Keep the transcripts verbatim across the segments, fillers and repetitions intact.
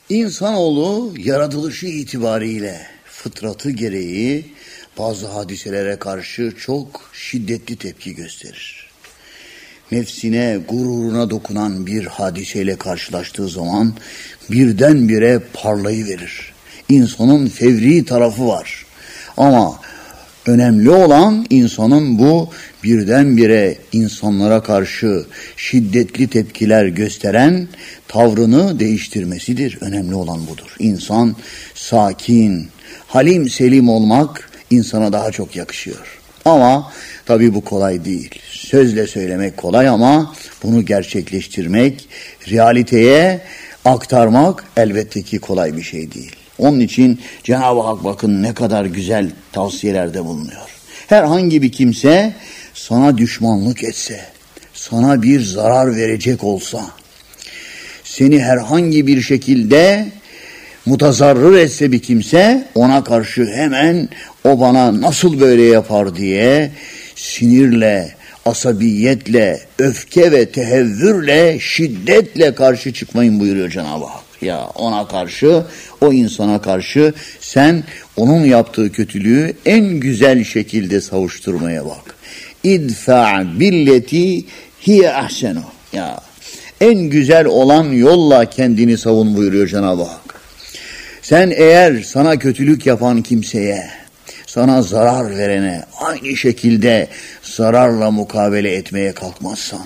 İnsanoğlu yaratılışı itibariyle fıtratı gereği bazı hadiselere karşı çok şiddetli tepki gösterir. Nefsine, gururuna dokunan bir hadiseyle karşılaştığı zaman birdenbire parlayıverir. İnsanın fevri tarafı var. Ama önemli olan insanın bu birdenbire insanlara karşı şiddetli tepkiler gösteren tavrını değiştirmesidir. Önemli olan budur. İnsan sakin, halim selim olmak insana daha çok yakışıyor. Ama tabii bu kolay değil. Sözle söylemek kolay ama bunu gerçekleştirmek, realiteye aktarmak elbette ki kolay bir şey değil. Onun için Cenab-ı Hak bakın ne kadar güzel tavsiyelerde bulunuyor. Herhangi bir kimse sana düşmanlık etse, sana bir zarar verecek olsa, seni herhangi bir şekilde mutazarrır etse bir kimse, ona karşı hemen o bana nasıl böyle yapar diye sinirle, asabiyetle, öfke ve tehevvürle, şiddetle karşı çıkmayın buyuruyor Cenab-ı Hak. Ya ona karşı, o insana karşı sen onun yaptığı kötülüğü en güzel şekilde savuşturmaya bak. İdfa billeti hiye ahsenu. Ya en güzel olan yolla kendini savun buyuruyor Cenab-ı Hak. Sen eğer sana kötülük yapan kimseye, sana zarar verene aynı şekilde zararla mukabele etmeye kalkmazsan,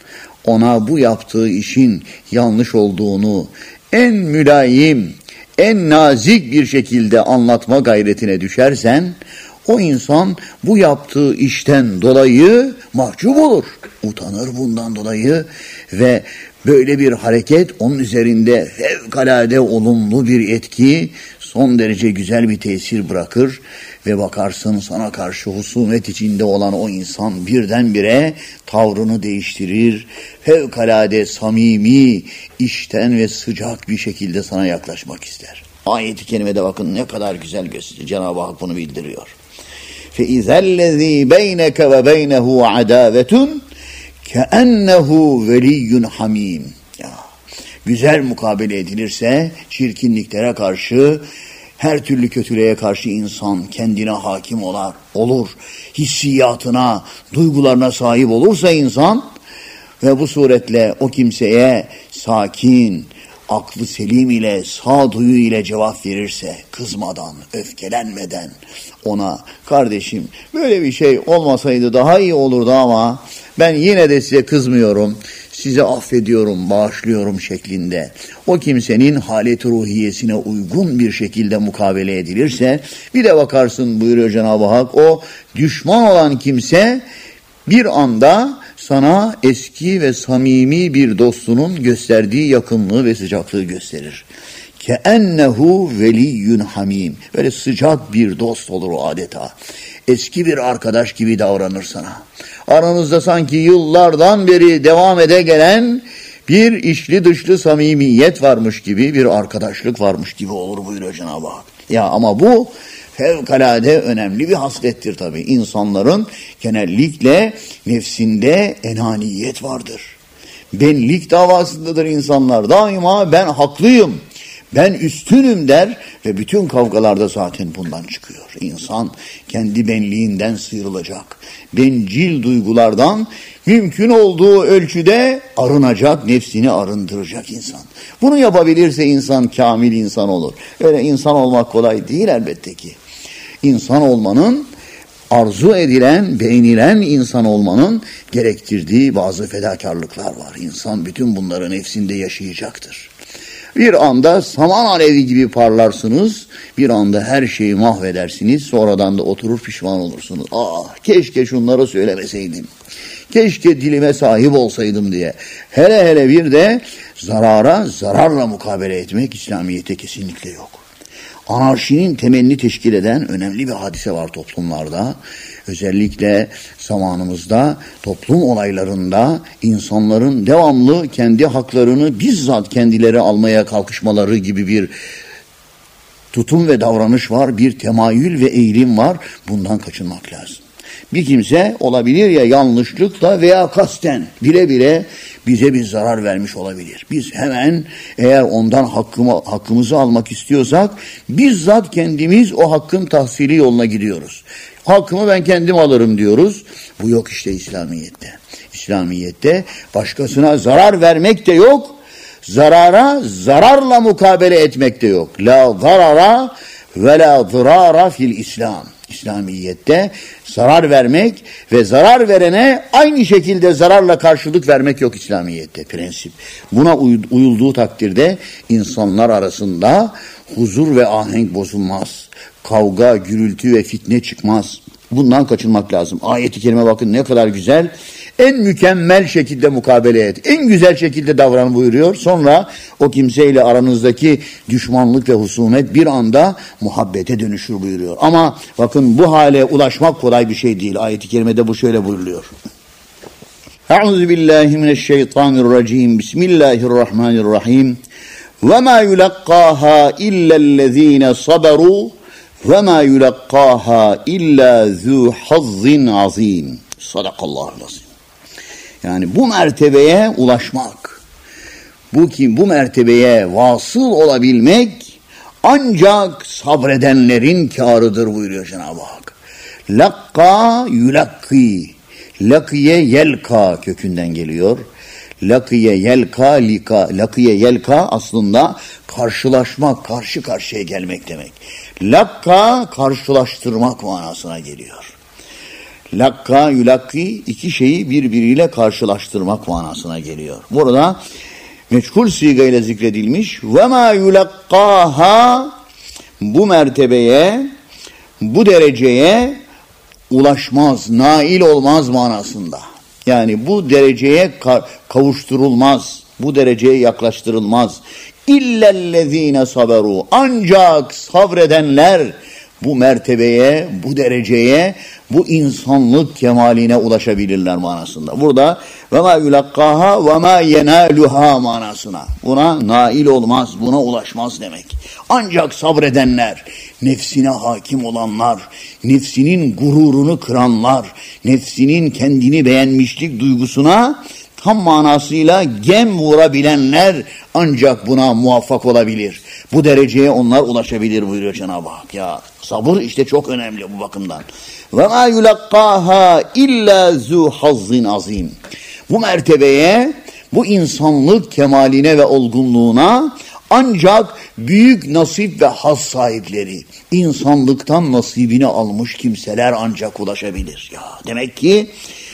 ona bu yaptığı işin yanlış olduğunu en mülayim, en nazik bir şekilde anlatma gayretine düşersen, o insan bu yaptığı işten dolayı mahcup olur, utanır bundan dolayı ve böyle bir hareket onun üzerinde fevkalade olumlu bir etki, son derece güzel bir tesir bırakır ve bakarsın sana karşı husumet içinde olan o insan birdenbire tavrını değiştirir, fevkalade samimi, içten ve sıcak bir şekilde sana yaklaşmak ister. Ayet-i kerimede bakın ne kadar güzel gösteriyor. Cenab-ı Hak bunu bildiriyor. فَاِذَا الَّذ۪ي بَيْنَكَ وَبَيْنَهُ عَدَاوَةٌ كَأَنَّهُ وَلِيٌّ حَم۪يمٌ. Ya, güzel mukabele edilirse çirkinliklere karşı, her türlü kötülüğe karşı insan kendine hakim olar, olur. Hissiyatına, duygularına sahip olursa insan ve bu suretle o kimseye sakin, aklı selim ile, sağduyu ile cevap verirse, kızmadan, öfkelenmeden ona, kardeşim böyle bir şey olmasaydı daha iyi olurdu ama ben yine de size kızmıyorum, size affediyorum, bağışlıyorum şeklinde o kimsenin halet-i ruhiyesine uygun bir şekilde mukabele edilirse, bir de bakarsın buyuruyor Cenab-ı Hak, o düşman olan kimse bir anda sana eski ve samimi bir dostunun gösterdiği yakınlığı ve sıcaklığı gösterir. Keennehu veliyyun hamim. Böyle sıcak bir dost olur o adeta. Eski bir arkadaş gibi davranır sana. Aranızda sanki yıllardan beri devam ede gelen bir içli dışlı samimiyet varmış gibi, bir arkadaşlık varmış gibi olur buyuruyor Cenab-ı Hak. Ya ama bu fevkalade önemli bir haslettir tabii. İnsanların genellikle nefsinde enaniyet vardır. Benlik davasındadır insanlar. Daima ben haklıyım, ben üstünüm der ve bütün kavgalarda zaten bundan çıkıyor. İnsan kendi benliğinden sıyrılacak. Bencil duygulardan mümkün olduğu ölçüde arınacak, nefsini arındıracak insan. Bunu yapabilirse insan kamil insan olur. Öyle insan olmak kolay değil elbette ki. İnsan olmanın, arzu edilen, beğenilen insan olmanın gerektirdiği bazı fedakarlıklar var. İnsan bütün bunları nefsinde yaşayacaktır. Bir anda saman alevi gibi parlarsınız, bir anda her şeyi mahvedersiniz, sonradan da oturur pişman olursunuz. Ah, keşke şunları söylemeseydim, keşke dilime sahip olsaydım diye. Hele hele bir de zarara zararla mukabele etmek İslamiyet'te kesinlikle yok. Anarşinin temelini teşkil eden önemli bir hadise var toplumlarda. Özellikle zamanımızda toplum olaylarında insanların devamlı kendi haklarını bizzat kendileri almaya kalkışmaları gibi bir tutum ve davranış var, bir temayül ve eğilim var. Bundan kaçınmak lazım. Bir kimse olabilir ya yanlışlıkla veya kasten bile bile bize bir zarar vermiş olabilir. Biz hemen eğer ondan hakkımı, hakkımızı almak istiyorsak bizzat kendimiz o hakkın tahsili yoluna gidiyoruz. Hakkımı ben kendim alırım diyoruz. Bu yok işte İslamiyet'te. İslamiyet'te başkasına zarar vermek de yok. Zarara zararla mukabele etmek de yok. La zarara ve la zırara fil İslam. İslamiyet'te zarar vermek ve zarar verene aynı şekilde zararla karşılık vermek yok İslamiyet'te, prensip. Buna uyulduğu takdirde insanlar arasında huzur ve ahenk bozulmaz. Kavga, gürültü ve fitne çıkmaz. Bundan kaçınmak lazım. Ayet-i kerime bakın ne kadar güzel. En mükemmel şekilde mukabele et. En güzel şekilde davran buyuruyor. Sonra o kimseyle aranızdaki düşmanlık ve husumet bir anda muhabbete dönüşür buyuruyor. Ama bakın bu hale ulaşmak kolay bir şey değil. Ayet-i kerimede bu şöyle buyuruluyor. Euzubillahimineşşeytanirracim. Bismillahirrahmanirrahim. Ve ma yulaqqaha illellezine saberu ve ma yulaqqaha illa zu hazzin azim. Sadakallahu azim. Yani bu mertebeye ulaşmak, bu ki bu mertebeye vasıl olabilmek ancak sabredenlerin kârıdır buyuruyor Cenab-ı Hak. Lakka yulakki, lakiye yelka kökünden geliyor. Lakiye yelka lika, lakiye yelka aslında karşılaşmak, karşı karşıya gelmek demek. Lakka karşılaştırmak manasına geliyor. Lakka, yulakki iki şeyi birbiriyle karşılaştırmak manasına geliyor. Burada meçhul sigayla zikredilmiş. Ve ma yulakkaha, bu mertebeye, bu dereceye ulaşmaz, nail olmaz manasında. Yani bu dereceye kavuşturulmaz, bu dereceye yaklaştırılmaz. İllellezine saberu, ancak sabredenler bu mertebeye, bu dereceye, bu insanlık kemaline ulaşabilirler manasında. Burada ve ma yulakkaha ve ma yenaluha manasına. Buna nail olmaz, buna ulaşmaz demek. Ancak sabredenler, nefsine hakim olanlar, nefsinin gururunu kıranlar, nefsinin kendini beğenmişlik duygusuna tam manasıyla gem vurabilenler ancak buna muvaffak olabilir. Bu dereceye onlar ulaşabilir buyuruyor Cenab-ı Hak. Ya sabır işte çok önemli bu bakımdan. Ve ma yulakkaha illa zu hazzin azim. Bu mertebeye, bu insanlık kemaline ve olgunluğuna ancak büyük nasip ve haz sahipleri, insanlıktan nasibini almış kimseler ancak ulaşabilir. Ya demek ki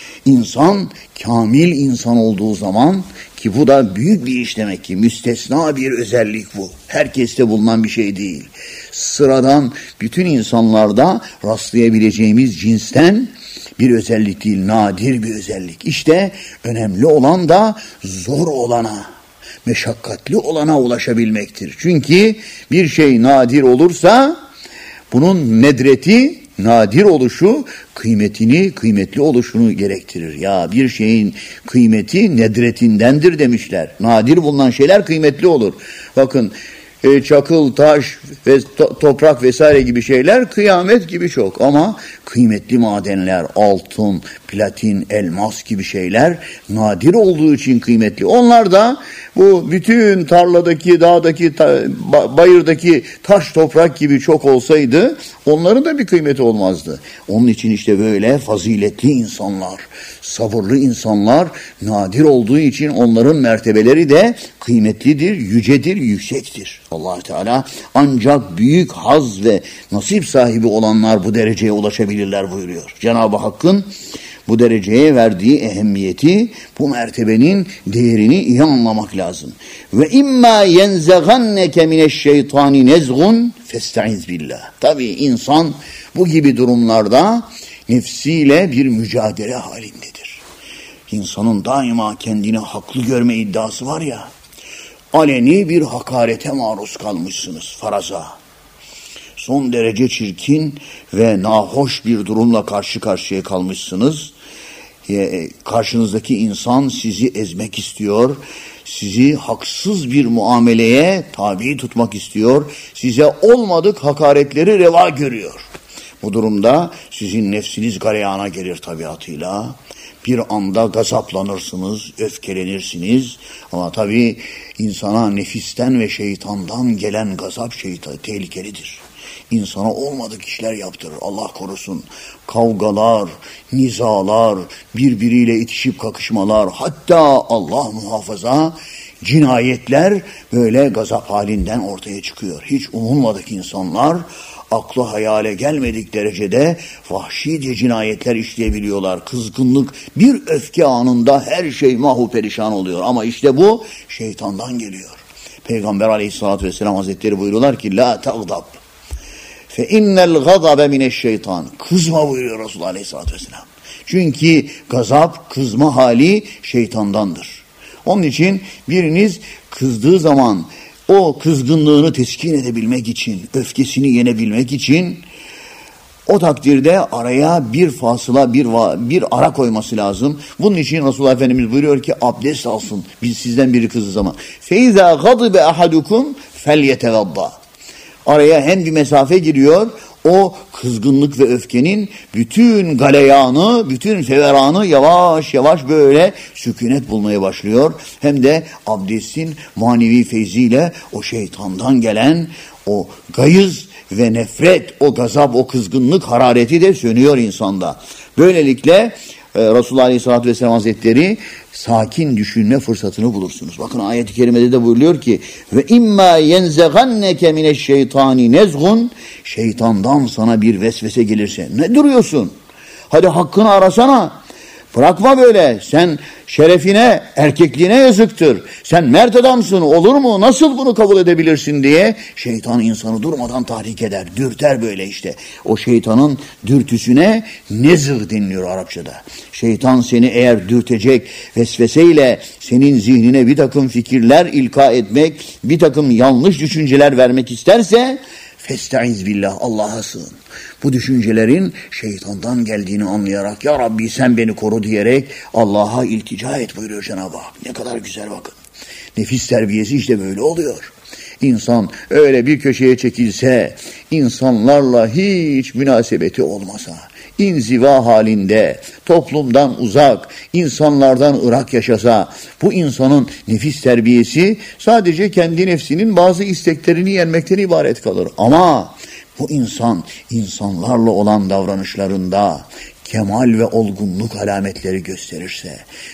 İnsan kamil insan olduğu zaman, ki bu da büyük bir iş demek ki, müstesna bir özellik bu. Herkeste bulunan bir şey değil. Sıradan bütün insanlarda rastlayabileceğimiz cinsten bir özellik değil, nadir bir özellik. İşte önemli olan da zor olana, meşakkatli olana ulaşabilmektir. Çünkü bir şey nadir olursa bunun nedreti, nadir oluşu kıymetini, kıymetli oluşunu gerektirir. Ya bir şeyin kıymeti nedretindendir demişler. Nadir bulunan şeyler kıymetli olur. Bakın e, çakıl, taş ve to- toprak vesaire gibi şeyler kıyamet gibi çok. Ama kıymetli madenler, altın, platin, elmas gibi şeyler nadir olduğu için kıymetli. Onlar da bu bütün tarladaki, dağdaki, ta, bayırdaki taş toprak gibi çok olsaydı onların da bir kıymeti olmazdı. Onun için işte böyle faziletli insanlar, sabırlı insanlar nadir olduğu için onların mertebeleri de kıymetlidir, yücedir, yüksektir. Allah Teala ancak büyük haz ve nasip sahibi olanlar bu dereceye ulaşabilirler buyuruyor. Cenab-ı Hakk'ın bu dereceye verdiği ehemmiyeti, bu mertebenin değerini iyi anlamak lazım. Ve imma yenzeganneke mineşşeytani nezgun festaiz billah. Tabii insan bu gibi durumlarda nefsiyle bir mücadele halindedir. İnsanın daima kendini haklı görme iddiası var ya, aleni bir hakarete maruz kalmışsınız faraza. Son derece çirkin ve nahoş bir durumla karşı karşıya kalmışsınız. Karşınızdaki insan sizi ezmek istiyor, sizi haksız bir muameleye tabi tutmak istiyor, size olmadık hakaretleri reva görüyor. Bu durumda sizin nefsiniz galeyana gelir tabiatıyla. Bir anda gazaplanırsınız, öfkelenirsiniz. Ama tabii insana nefisten ve şeytandan gelen gazap şeytan tehlikelidir. İnsana olmadık işler yaptırır. Allah korusun. Kavgalar, nizalar, birbiriyle itişip kakışmalar, hatta Allah muhafaza cinayetler böyle gazap halinden ortaya çıkıyor. Hiç umulmadık insanlar aklı hayale gelmedik derecede vahşice cinayetler işleyebiliyorlar. Kızgınlık, bir öfke anında her şey mahu perişan oluyor. Ama işte bu şeytandan geliyor. Peygamber aleyhissalatü vesselam hazretleri buyuruyorlar ki la tağdab fe innel gadabe mineşşeytan. Kızma buyuruyor Resulullah aleyhissalatü vesselam. Çünkü gazap, kızma hali şeytandandır. Onun için biriniz kızdığı zaman o kızgınlığını teskin edebilmek için, öfkesini yenebilmek için o takdirde araya bir fasıla, bir, bir ara koyması lazım. Bunun için Resulullah Efendimiz buyuruyor ki abdest alsın. Biz sizden biri kızdığı zaman. فَاِذَا غَضِبَ أَحَدُكُمْ فَلْيَتَوَضَّ. Araya hem bir mesafe giriyor, o kızgınlık ve öfkenin bütün galeyanı, bütün feveranı yavaş yavaş böyle sükunet bulmaya başlıyor. Hem de abdestin manevi feyziyle o şeytandan gelen o gayız ve nefret, o gazap, o kızgınlık harareti de sönüyor insanda. Böylelikle e, Resulullah Aleyhisselatü Vesselam Hazretleri sakin düşünme fırsatını bulursunuz. Bakın ayet-i kerimede de buyuruyor ki ve imma yenzeganneke mineşşeytani nezgun, şeytandan sana bir vesvese gelirse ne duruyorsun? Hadi hakkını arasana. Bırakma böyle. Sen şerefine, erkekliğine yazıktır. Sen mert adamsın. Olur mu? Nasıl bunu kabul edebilirsin diye şeytan insanı durmadan tahrik eder. Dürter böyle işte. O şeytanın dürtüsüne nezg deniliyor Arapçada. Şeytan seni eğer dürtecek vesveseyle senin zihnine bir takım fikirler ilka etmek, bir takım yanlış düşünceler vermek isterse festaiz billah, Allah'a sığın. Bu düşüncelerin şeytandan geldiğini anlayarak ya Rabbi sen beni koru diyerek Allah'a iltica et buyuruyor Cenab-ı Hak. Ne kadar güzel bakın. Nefis terbiyesi işte böyle oluyor. İnsan öyle bir köşeye çekilse, insanlarla hiç münasebeti olmasa, inziva halinde, toplumdan uzak, insanlardan ırak yaşasa, bu insanın nefis terbiyesi sadece kendi nefsinin bazı isteklerini yenmekten ibaret kalır. Ama bu insan, insanlarla olan davranışlarında kemal ve olgunluk alametleri gösterirse,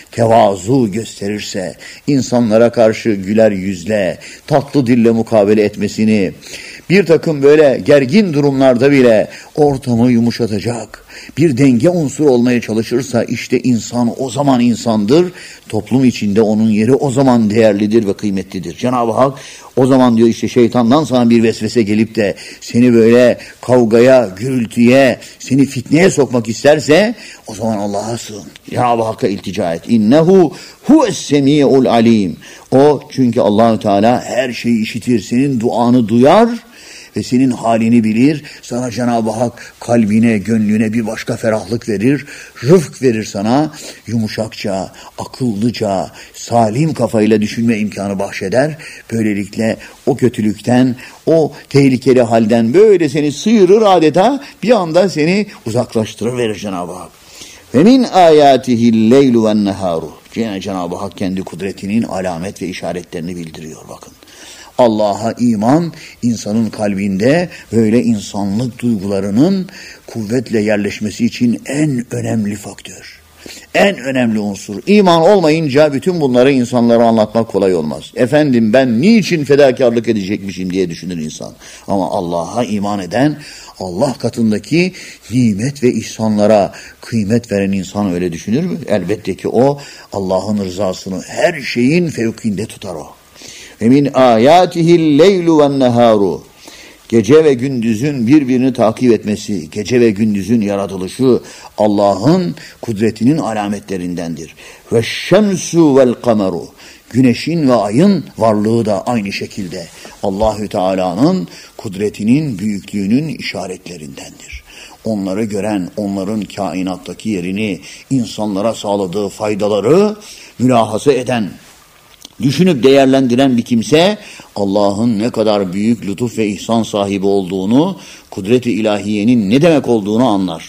tevazu gösterirse, insanlara karşı güler yüzle, tatlı dille mukabele etmesini, bir takım böyle gergin durumlarda bile ortamı yumuşatacak, bir denge unsuru olmaya çalışırsa işte insan o zaman insandır, toplum içinde onun yeri o zaman değerlidir ve kıymetlidir. Cenab-ı Hak o zaman diyor işte şeytandan sana bir vesvese gelip de seni böyle kavgaya, gürültüye, seni fitneye sokmak isterse o zaman Allah'a sığın. Cenab-ı Hakk'a iltica et. İnnehu huves-semi'ul alim. O çünkü Allah-u Teala her şeyi işitir, senin duanı duyar ve senin halini bilir. Sana Cenab-ı Hak kalbine, gönlüne bir başka ferahlık verir, rıfk verir sana. Yumuşakça, akıllıca, salim kafayla düşünme imkanı bahşeder. Böylelikle o kötülükten, o tehlikeli halden böyle seni sıyırır adeta, bir anda seni uzaklaştırıverir Cenab-ı Hak. Ve min ayatihil leylu ven neharu. Cenab-ı Hak kendi kudretinin alamet ve işaretlerini bildiriyor bakın. Allah'a iman insanın kalbinde böyle insanlık duygularının kuvvetle yerleşmesi için en önemli faktör. En önemli unsur. İman olmayınca bütün bunları insanlara anlatmak kolay olmaz. Efendim ben niçin fedakarlık edecekmişim diye düşünür insan. Ama Allah'a iman eden, Allah katındaki nimet ve ihsanlara kıymet veren insan öyle düşünür mü? Elbette ki o Allah'ın rızasını her şeyin fevkinde tutar o. Ve min ayatihil leylu ven neharu. Gece ve gündüzün birbirini takip etmesi, gece ve gündüzün yaratılışı Allah'ın kudretinin alametlerindendir. Ve şemsu vel kameru. Güneşin ve ayın varlığı da aynı şekilde Allahü Teala'nın kudretinin, büyüklüğünün işaretlerindendir. Onları gören, onların kainattaki yerini, insanlara sağladığı faydaları mülahasa eden, düşünüp değerlendiren bir kimse Allah'ın ne kadar büyük lütuf ve ihsan sahibi olduğunu, kudret-i ilahiyenin ne demek olduğunu anlar.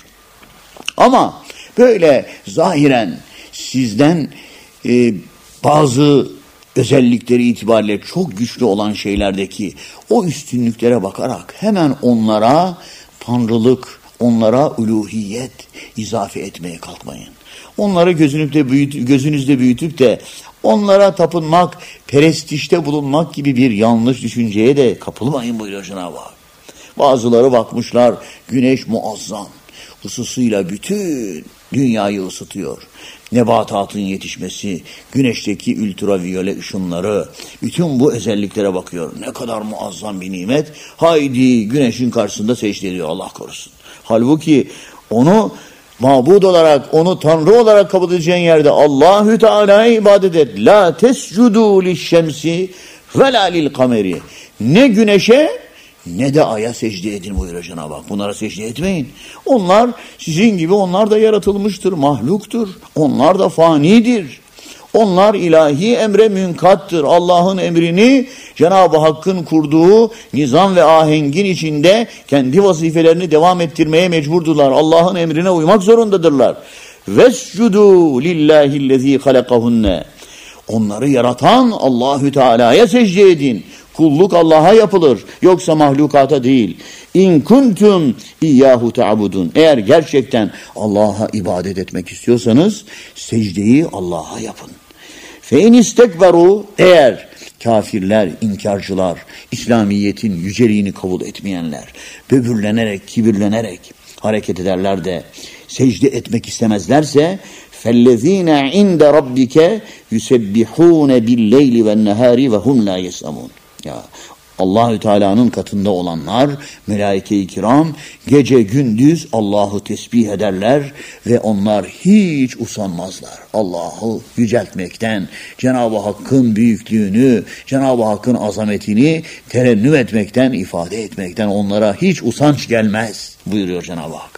Ama böyle zahiren sizden e, bazı özellikleri itibariyle çok güçlü olan şeylerdeki o üstünlüklere bakarak hemen onlara tanrılık, onlara uluhiyet izafe etmeye kalkmayın. Onları gözünüzde büyütüp, gözünüzde büyütüp de onlara tapınmak, perestişte bulunmak gibi bir yanlış düşünceye de kapılmayın buyuruyor Cenab-ı Hak. Bazıları bakmışlar, güneş muazzam, hususuyla bütün dünyayı ısıtıyor. Nebatatın yetişmesi, güneşteki ultraviyole ışınları, bütün bu özelliklere bakıyor. Ne kadar muazzam bir nimet. Haydi güneşin karşısında secde ediyor, Allah korusun. Halbuki onu mabud olarak, onu Tanrı olarak kabul edeceğin yerde Allahü Teala'ya ibadet et. La tescudu lişşemsi ve la lil kameri. Ne güneşe ne de aya secde edin buyuruyor Cenab-ı Hak. Bunlara secde etmeyin. Onlar sizin gibi, onlar da yaratılmıştır, mahluktur. Onlar da fanidir. Onlar ilahi emre münkattır. Allah'ın emrini Cenab-ı Hakk'ın kurduğu nizam ve ahengin içinde kendi vazifelerini devam ettirmeye mecburdurlar. Allah'ın emrine uymak zorundadırlar. Vescudu lillahillezî halakahunne. Onları yaratan Allahü Teala'ya secde edin. Kulluk Allah'a yapılır. Yoksa mahlukata değil. İn kuntum iyyahu ta'budun. Eğer gerçekten Allah'a ibadet etmek istiyorsanız secdeyi Allah'a yapın. Fe in istekberu, eğer kafirler, inkarcılar, İslamiyet'in yüceliğini kabul etmeyenler, böbürlenerek, kibirlenerek hareket ederler de secde etmek istemezlerse فَالَّذ۪ينَ عِنْدَ رَبِّكَ يُسَبِّحُونَ بِالْلَيْلِ وَالنَّهَارِ وَهُمْ لَا يَسْأَمُونَ. Ya Allahü Teala'nın katında olanlar, melaike-i kiram gece gündüz Allah'ı tesbih ederler ve onlar hiç usanmazlar. Allah'ı yüceltmekten, Cenab-ı Hakk'ın büyüklüğünü, Cenab-ı Hakk'ın azametini terennüm etmekten, ifade etmekten onlara hiç usanç gelmez buyuruyor Cenab-ı Hak.